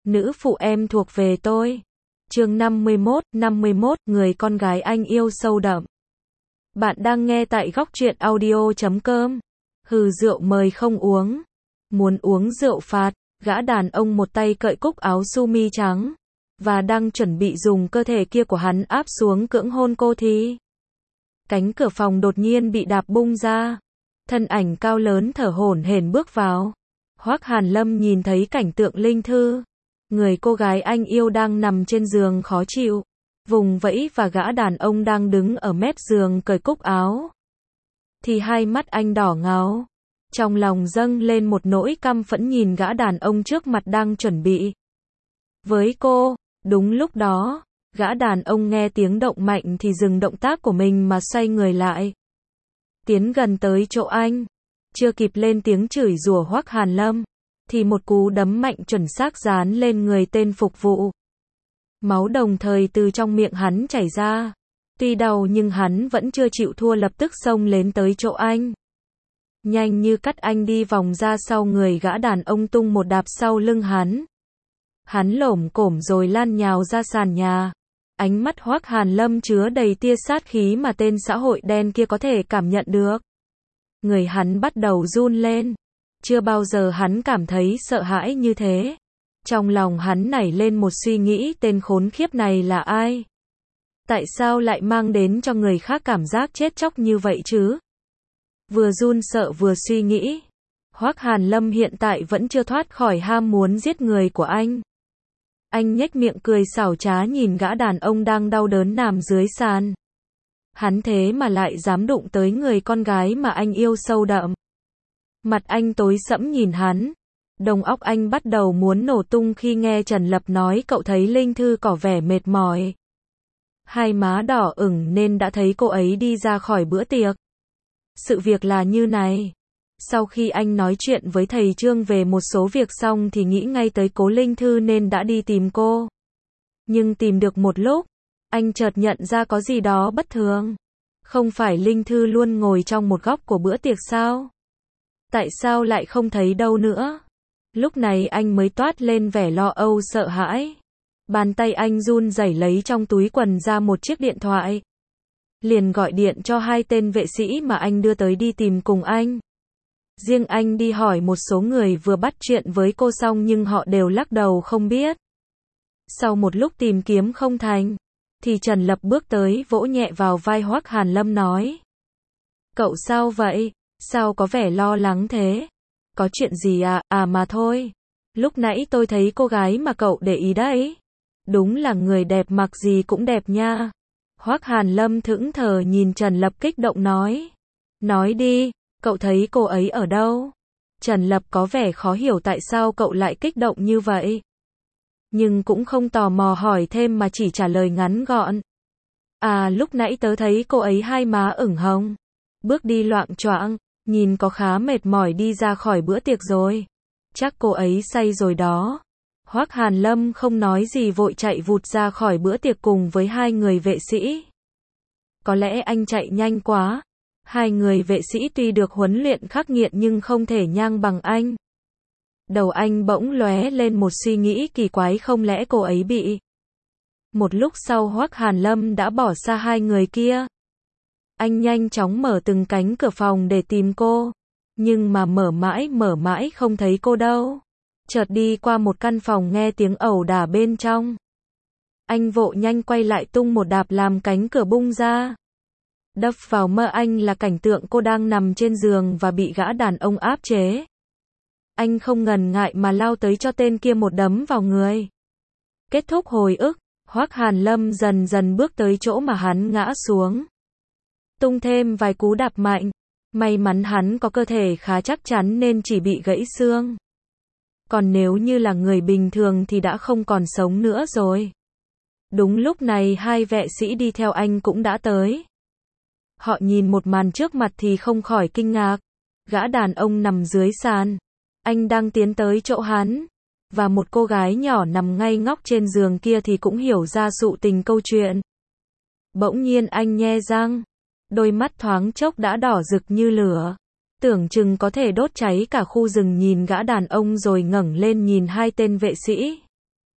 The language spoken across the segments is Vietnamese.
nữ phụ em thuộc về tôi. Chương 51, người con gái anh yêu sâu đậm. Bạn đang nghe tại góc truyện audio.com. Hừ, rượu mời không uống. Muốn uống rượu phạt, gã đàn ông một tay cởi cúc áo sơ mi trắng, và đang chuẩn bị dùng cơ thể kia của hắn áp xuống cưỡng hôn cô thì cánh cửa phòng đột nhiên bị đạp bung ra. Thân ảnh cao lớn thở hổn hển bước vào. Hoắc Hàn Lâm nhìn thấy cảnh tượng Linh Thư, người cô gái anh yêu đang nằm trên giường khó chịu, vùng vẫy, và gã đàn ông đang đứng ở mép giường cởi cúc áo, thì hai mắt anh đỏ ngầu. Trong lòng dâng lên một nỗi căm phẫn nhìn gã đàn ông trước mặt đang chuẩn bị với cô. Đúng lúc đó, gã đàn ông nghe tiếng động mạnh thì dừng động tác của mình mà xoay người lại, tiến gần tới chỗ anh. Chưa kịp lên tiếng chửi rủa Hoắc Hàn Lâm, thì một cú đấm mạnh chuẩn xác dán lên người tên phục vụ. Máu đồng thời từ trong miệng hắn chảy ra. Tuy đau nhưng hắn vẫn chưa chịu thua, lập tức xông lên tới chỗ anh. Nhanh như cắt anh đi vòng ra sau người gã đàn ông, tung một đạp sau lưng hắn. Hắn lổm cổm rồi lăn nhào ra sàn nhà. Ánh mắt Hoắc Hàn Lâm chứa đầy tia sát khí mà tên xã hội đen kia có thể cảm nhận được. Người hắn bắt đầu run lên. Chưa bao giờ hắn cảm thấy sợ hãi như thế. Trong lòng hắn nảy lên một suy nghĩ, tên khốn khiếp này là ai? Tại sao lại mang đến cho người khác cảm giác chết chóc như vậy chứ? Vừa run sợ vừa suy nghĩ, Hoắc Hàn Lâm hiện tại vẫn chưa thoát khỏi ham muốn giết người của anh. Anh nhếch miệng cười xảo trá nhìn gã đàn ông đang đau đớn nằm dưới sàn. Hắn thế mà lại dám đụng tới người con gái mà anh yêu sâu đậm. Mặt anh tối sẫm nhìn hắn. Đầu óc anh bắt đầu muốn nổ tung khi nghe Trần Lập nói cậu thấy Linh Thư có vẻ mệt mỏi. Hai má đỏ ửng nên đã thấy cô ấy đi ra khỏi bữa tiệc. Sự việc là như này. Sau khi anh nói chuyện với thầy Trương về một số việc xong thì nghĩ ngay tới cố Linh Thư nên đã đi tìm cô. Nhưng tìm được một lúc, anh chợt nhận ra có gì đó bất thường. Không phải Linh Thư luôn ngồi trong một góc của bữa tiệc sao? Tại sao lại không thấy đâu nữa? Lúc này anh mới toát lên vẻ lo âu sợ hãi. Bàn tay anh run rẩy lấy trong túi quần ra một chiếc điện thoại. Liền gọi điện cho hai tên vệ sĩ mà anh đưa tới đi tìm cùng anh. Riêng anh đi hỏi một số người vừa bắt chuyện với cô xong nhưng họ đều lắc đầu không biết. Sau một lúc tìm kiếm không thành, thì Trần Lập bước tới vỗ nhẹ vào vai Hoắc Hàn Lâm nói. Cậu sao vậy? Sao có vẻ lo lắng thế? Có chuyện gì à? À mà thôi. Lúc nãy tôi thấy cô gái mà cậu để ý đấy. Đúng là người đẹp, mặc gì cũng đẹp nha. Hoắc Hàn Lâm thẫn thờ nhìn Trần Lập kích động nói. Nói đi, cậu thấy cô ấy ở đâu? Trần Lập có vẻ khó hiểu tại sao cậu lại kích động như vậy. Nhưng cũng không tò mò hỏi thêm mà chỉ trả lời ngắn gọn. À, lúc nãy tớ thấy cô ấy hai má ửng hồng, bước đi loạng choạng, nhìn có khá mệt mỏi đi ra khỏi bữa tiệc rồi. Chắc cô ấy say rồi đó. Hoắc Hàn Lâm không nói gì vội chạy vụt ra khỏi bữa tiệc cùng với hai người vệ sĩ. Có lẽ anh chạy nhanh quá. Hai người vệ sĩ tuy được huấn luyện khắc nghiệt nhưng không thể nhanh bằng anh. Đầu anh bỗng lóe lên một suy nghĩ kỳ quái, không lẽ cô ấy bị... Một lúc sau Hoắc Hàn Lâm đã bỏ xa hai người kia. Anh nhanh chóng mở từng cánh cửa phòng để tìm cô. Nhưng mà mở mãi không thấy cô đâu. Chợt đi qua một căn phòng nghe tiếng ẩu đả bên trong. Anh vội nhanh quay lại tung một đạp làm cánh cửa bung ra. Đập vào mơ anh là cảnh tượng cô đang nằm trên giường và bị gã đàn ông áp chế. Anh không ngần ngại mà lao tới cho tên kia một đấm vào người. Kết thúc hồi ức, Hoắc Hàn Lâm dần dần bước tới chỗ mà hắn ngã xuống. Tung thêm vài cú đạp mạnh. May mắn hắn có cơ thể khá chắc chắn nên chỉ bị gãy xương. Còn nếu như là người bình thường thì đã không còn sống nữa rồi. Đúng lúc này hai vệ sĩ đi theo anh cũng đã tới. Họ nhìn một màn trước mặt thì không khỏi kinh ngạc. Gã đàn ông nằm dưới sàn. Anh đang tiến tới chỗ hắn. Và một cô gái nhỏ nằm ngay ngóc trên giường kia thì cũng hiểu ra sự tình câu chuyện. Bỗng nhiên anh nhe răng. Đôi mắt thoáng chốc đã đỏ rực như lửa. Tưởng chừng có thể đốt cháy cả khu rừng, nhìn gã đàn ông rồi ngẩng lên nhìn hai tên vệ sĩ.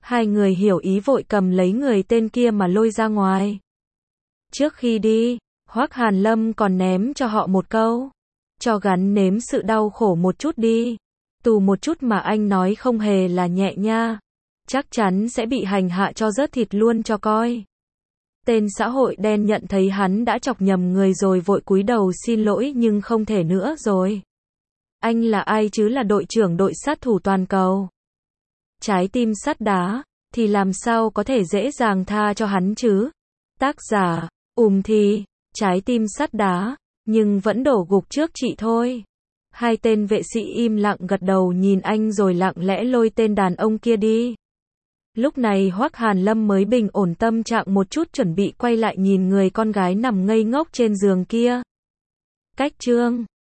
Hai người hiểu ý vội cầm lấy người tên kia mà lôi ra ngoài. Trước khi đi, Hoắc Hàn Lâm còn ném cho họ một câu. Cho gắn nếm sự đau khổ một chút đi. Tù một chút mà anh nói không hề là nhẹ nha. Chắc chắn sẽ bị hành hạ cho rớt thịt luôn cho coi. Tên xã hội đen nhận thấy hắn đã chọc nhầm người rồi vội cúi đầu xin lỗi nhưng không thể nữa rồi. Anh là ai chứ, là đội trưởng đội sát thủ toàn cầu. Trái tim sắt đá, thì làm sao có thể dễ dàng tha cho hắn chứ? Tác giả, thì, trái tim sắt đá, nhưng vẫn đổ gục trước chị thôi. Hai tên vệ sĩ im lặng gật đầu nhìn anh rồi lặng lẽ lôi tên đàn ông kia đi. Lúc này Hoắc Hàn Lâm mới bình ổn tâm trạng một chút, chuẩn bị quay lại nhìn người con gái nằm ngây ngốc trên giường kia. Cách chương